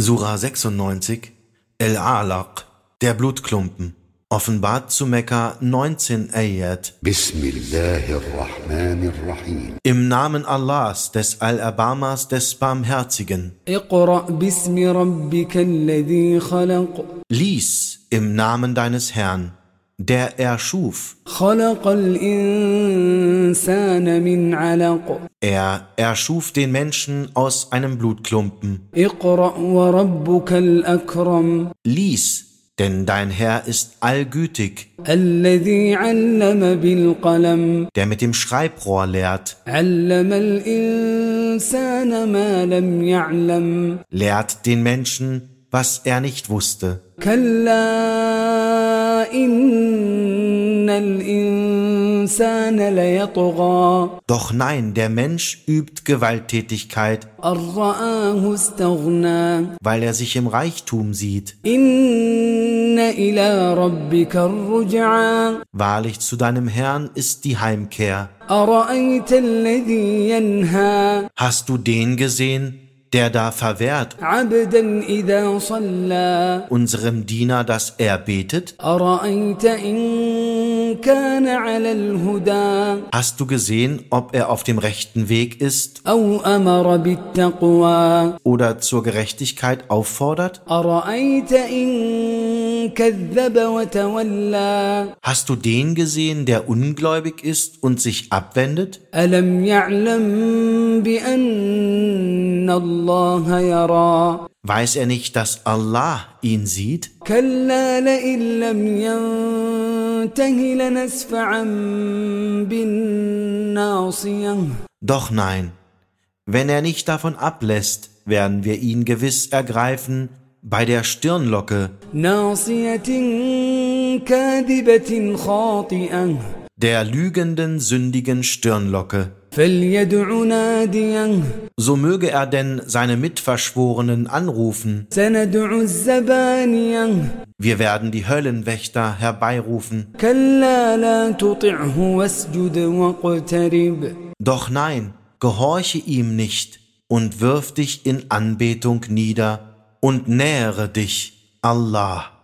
Sura 96, El-Alaq, der Blutklumpen, offenbart zu Mekka 19 Ayat. Bismillahirrahmanirrahim. Im Namen Allahs, des Allerbarmers, des Barmherzigen. Iqra' bismi rabbika alladhi khalaq. Lies im Namen deines Herrn, der erschuf. Khalaqal insana min 'alaq. Er erschuf den Menschen aus einem Blutklumpen. Iqra' wa rabbukal akram. Lies, denn dein Herr ist allgütig, Alladhi 'allama bil qalam. der mit dem Schreibrohr lehrt, 'Allamal insana ma lam ya'lam. lehrt den Menschen, was er nicht wusste. Kalla innal insana layatgha. Doch nein, der Mensch übt Gewalttätigkeit, Ar-ra'ahu istaghna. weil er sich im Reichtum sieht. Inna ila rabbika ar-ruj'a. Wahrlich, zu deinem Herrn ist die Heimkehr. Ara'ayta alladhi yanha. Hast du den gesehen, der da verwehrt, 'Abdan idha salla. unserem Diener, dass er betet? Ara'ayta in kana 'ala al-huda. Hast du gesehen, ob er auf dem rechten Weg ist Aw amara bit-taqwa. oder zur Gerechtigkeit auffordert? Ara'ayta in kadhaba wa tawalla. Hast du den gesehen, der ungläubig ist und sich abwendet? Alam ya'lam bi anna Allah yara. Weiß er nicht, dass Allah ihn sieht? Kalla la'in lam yantahi lanasfa'an bin nasiyah. Doch nein, wenn er nicht davon ablässt, werden wir ihn gewiss ergreifen bei der Stirnlocke, Nasiyatin kadibatin khati'ah. der lügenden, sündigen Stirnlocke. Falyad'u nadiyah. So möge er denn seine Mitverschworenen anrufen. Sanad'u az-zabaniyah. Wir werden die Höllenwächter herbeirufen. Kalla la tuti'hu wasjud waqtarib. Doch nein, gehorche ihm nicht und wirf dich in Anbetung nieder und nähere dich Allah.